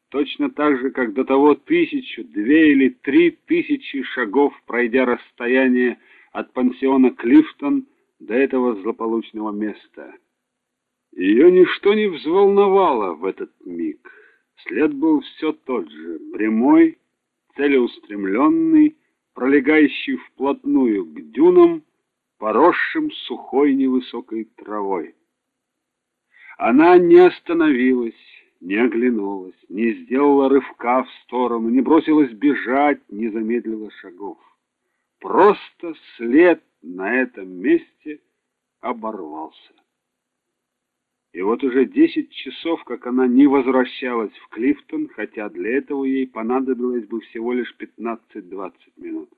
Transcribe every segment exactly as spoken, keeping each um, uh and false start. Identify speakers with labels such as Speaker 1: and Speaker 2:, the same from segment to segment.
Speaker 1: точно так же, как до того тысячу, две или три тысячи шагов, пройдя расстояние от пансиона Клифтон до этого злополучного места. Ее ничто не взволновало в этот миг. След был все тот же, прямой, целеустремленный, пролегающий вплотную к дюнам, поросшим сухой невысокой травой. Она не остановилась, не оглянулась, не сделала рывка в сторону, не бросилась бежать, не замедлила шагов. Просто след на этом месте оборвался. И вот уже десять часов, как она не возвращалась в Клифтон, хотя для этого ей понадобилось бы всего лишь пятнадцать-двадцать минут.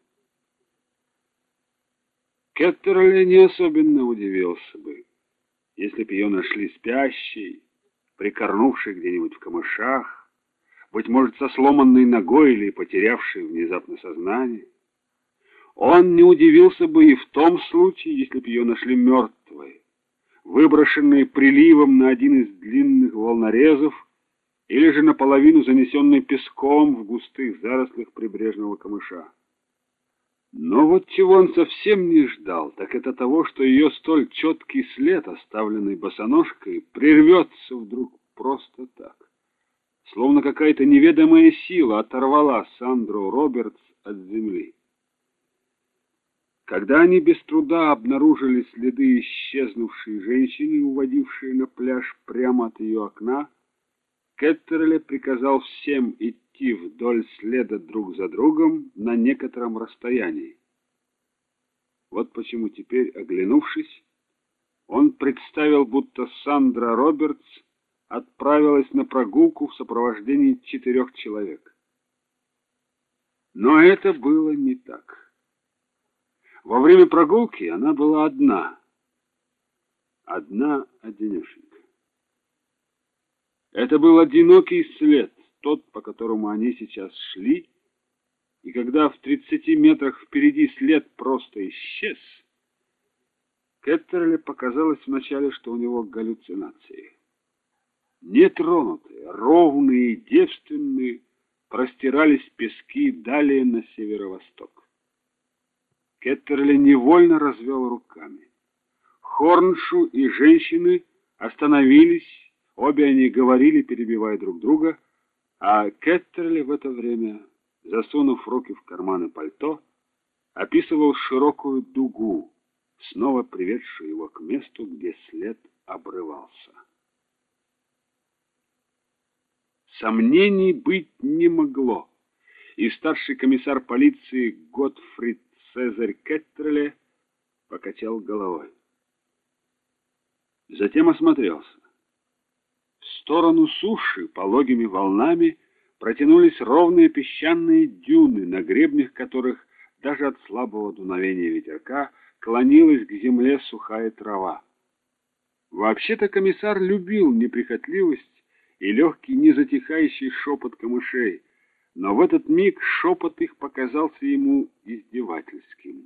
Speaker 1: Кеттерли не особенно удивился бы, если бы ее нашли спящей, прикорнувшей где-нибудь в камышах, быть может, со сломанной ногой или потерявшей внезапно сознание. Он не удивился бы и в том случае, если бы ее нашли мертвой, выброшенной приливом на один из длинных волнорезов или же наполовину занесенной песком в густых зарослях прибрежного камыша. Но вот чего он совсем не ждал, так это того, что ее столь четкий след, оставленный босоножкой, прервется вдруг просто так. Словно какая-то неведомая сила оторвала Сандру Робертс от земли. Когда они без труда обнаружили следы исчезнувшей женщины, уводившей на пляж прямо от ее окна, Кеттерли приказал всем идти вдоль следа друг за другом на некотором расстоянии. Вот почему теперь, оглянувшись, он представил, будто Сандра Робертс отправилась на прогулку в сопровождении четырех человек. Но это было не так. Во время прогулки она была одна. Одна-одинешенька. Это был одинокий след, тот, по которому они сейчас шли, и когда в тридцати метрах впереди след просто исчез, Кеттерли показалось вначале, что у него галлюцинации. Нетронутые, ровные и девственные простирались пески далее на северо-восток. Кеттерли невольно развел руками. Хорншу и женщины остановились, обе они говорили, перебивая друг друга, а Кеттерли в это время, засунув руки в карманы пальто, описывал широкую дугу, снова приведшую его к месту, где след обрывался. Сомнений быть не могло, и старший комиссар полиции Готфрид Цезарь Кеттерли покачал головой. Затем осмотрелся. В сторону суши пологими волнами протянулись ровные песчаные дюны, на гребнях которых даже от слабого дуновения ветерка клонилась к земле сухая трава. Вообще-то комиссар любил неприхотливость и легкий незатихающий шепот камышей, но в этот миг шепот их показался ему издевательским.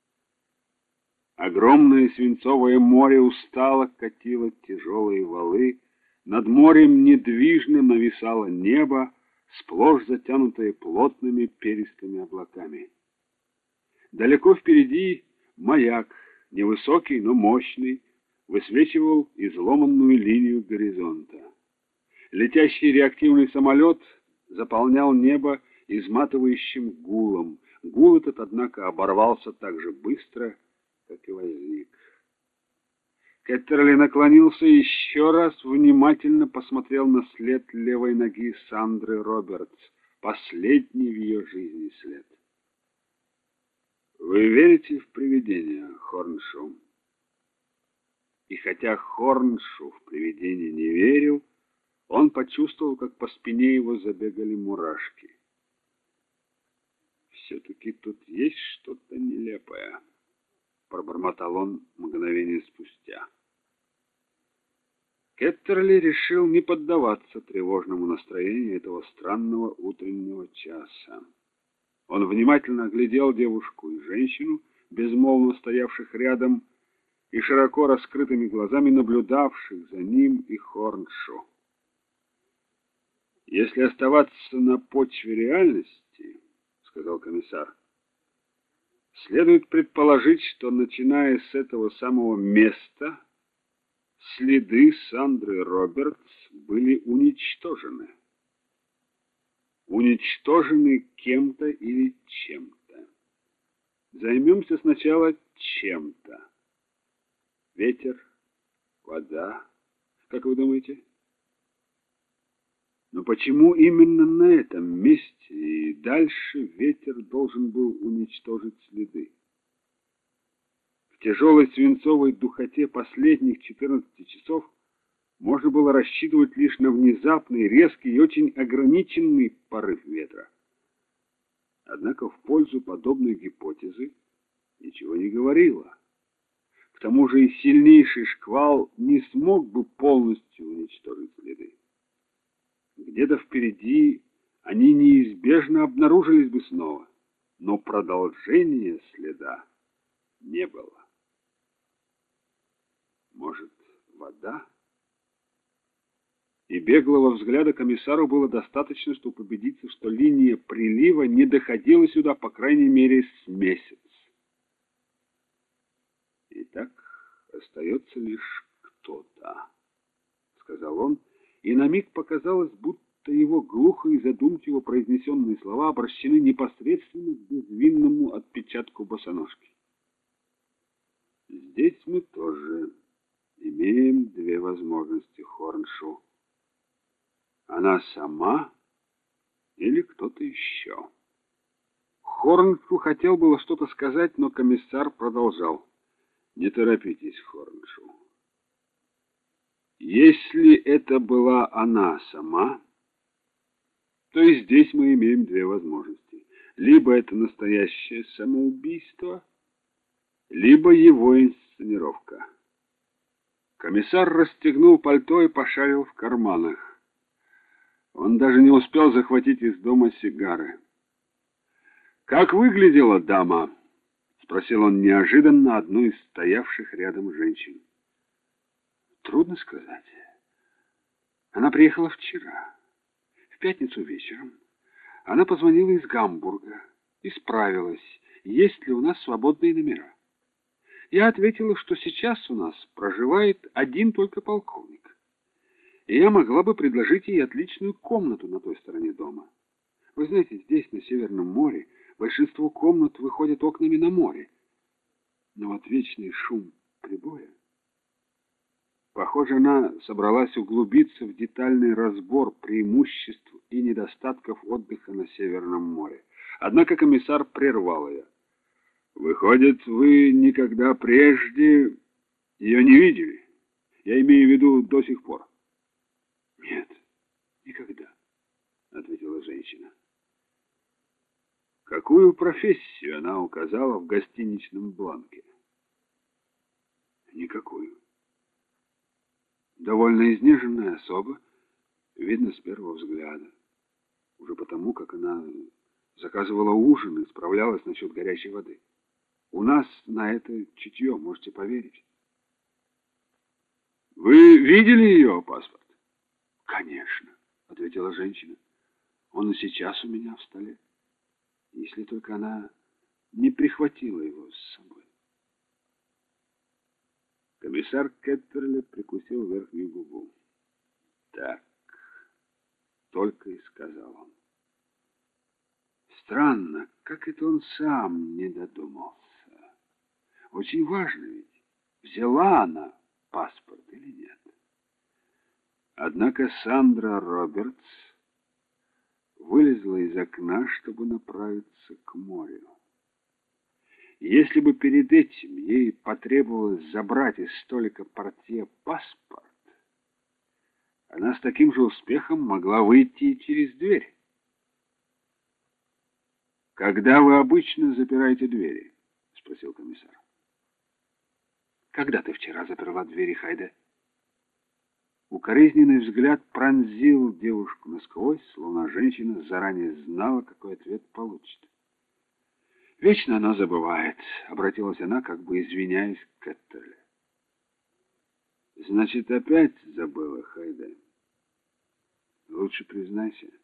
Speaker 1: Огромное свинцовое море устало катило тяжелые валы, над морем недвижно нависало небо, сплошь затянутое плотными перистыми облаками. Далеко впереди маяк, невысокий, но мощный, высвечивал изломанную линию горизонта. Летящий реактивный самолет заполнял небо изматывающим гулом. Гул этот, однако, оборвался так же быстро, как и возник. Кеттерли наклонился и еще раз внимательно посмотрел на след левой ноги Сандры Робертс, последний в ее жизни след. «Вы верите в привидения, Хорншу?» И хотя Хорншу в привидения не верил, он почувствовал, как по спине его забегали мурашки. «Все-таки тут есть что-то нелепое», — пробормотал он мгновение спустя. Кеттерли решил не поддаваться тревожному настроению этого странного утреннего часа. Он внимательно оглядел девушку и женщину, безмолвно стоявших рядом, и широко раскрытыми глазами наблюдавших за ним и Хорншу. Если оставаться на почве реальности, сказал комиссар, следует предположить, что, начиная с этого самого места, следы Сандры Робертс были уничтожены. Уничтожены кем-то или чем-то. Займемся сначала чем-то. Ветер, вода. Как вы думаете? Но почему именно на этом месте и дальше ветер должен был уничтожить следы? В тяжелой свинцовой духоте последних четырнадцати часов можно было рассчитывать лишь на внезапный, резкий и очень ограниченный порыв ветра. Однако в пользу подобной гипотезы ничего не говорило. К тому же и сильнейший шквал не смог бы полностью уничтожить следы. Где-то впереди они неизбежно обнаружились бы снова, но продолжения следа не было. Может, вода? И беглого взгляда комиссару было достаточно, чтобы убедиться, что линия прилива не доходила сюда, по крайней мере, с месяц. Итак, остается лишь кто-то, сказал он, и на миг показалось, будто его глухо и задумчиво произнесенные слова обращены непосредственно к безвинному отпечатку босоножки. Здесь мы тоже имеем две возможности, Хорншоу. Она сама или кто-то еще. Хорншоу хотел было что-то сказать, но комиссар продолжал. Не торопитесь, Хорншоу. Если это была она сама, то и здесь мы имеем две возможности. Либо это настоящее самоубийство, либо его инсценировка. Комиссар расстегнул пальто и пошарил в карманах. Он даже не успел захватить из дома сигары. «Как выглядела дама?» — спросил он неожиданно одну из стоявших рядом женщин. «Трудно сказать. Она приехала вчера, в пятницу вечером. Она позвонила из Гамбурга и справилась, есть ли у нас свободные номера. Я ответила, что сейчас у нас проживает один только полковник. И я могла бы предложить ей отличную комнату на той стороне дома. Вы знаете, здесь, на Северном море, большинство комнат выходят окнами на море. Но вот вечный шум прибоя... Похоже, она собралась углубиться в детальный разбор преимуществ и недостатков отдыха на Северном море. Однако комиссар прервал ее. «Выходит, вы никогда прежде ее не видели? Я имею в виду до сих пор». «Нет, никогда», — ответила женщина. «Какую профессию она указала в гостиничном бланке?» «Никакую. Довольно изнеженная особа, видно с первого взгляда. Уже потому, как она заказывала ужин и справлялась насчет горячей воды. У нас на это чутье, можете поверить». «Вы видели ее паспорт?» «Конечно», — ответила женщина. «Он и сейчас у меня в столе. Если только она не прихватила его с собой». Комиссар Кеттерли прикусил верхнюю губу. «Так», — только и сказал он. Странно, как это он сам не додумался. Очень важно ведь, взяла она паспорт или нет. Однако Сандра Робертс вылезла из окна, чтобы направиться к морю. Если бы перед этим ей потребовалось забрать из столика портье паспорт, она с таким же успехом могла выйти и через дверь. «Когда вы обычно запираете двери?» — спросил комиссар. «Когда ты вчера заперла двери, Хайде?» Укоризненный взгляд пронзил девушку насквозь, словно женщина заранее знала, какой ответ получит. «Вечно она забывает», — обратилась она, как бы извиняясь к Кеттерли. «Значит, опять забыла, Хайде?» Лучше признайся.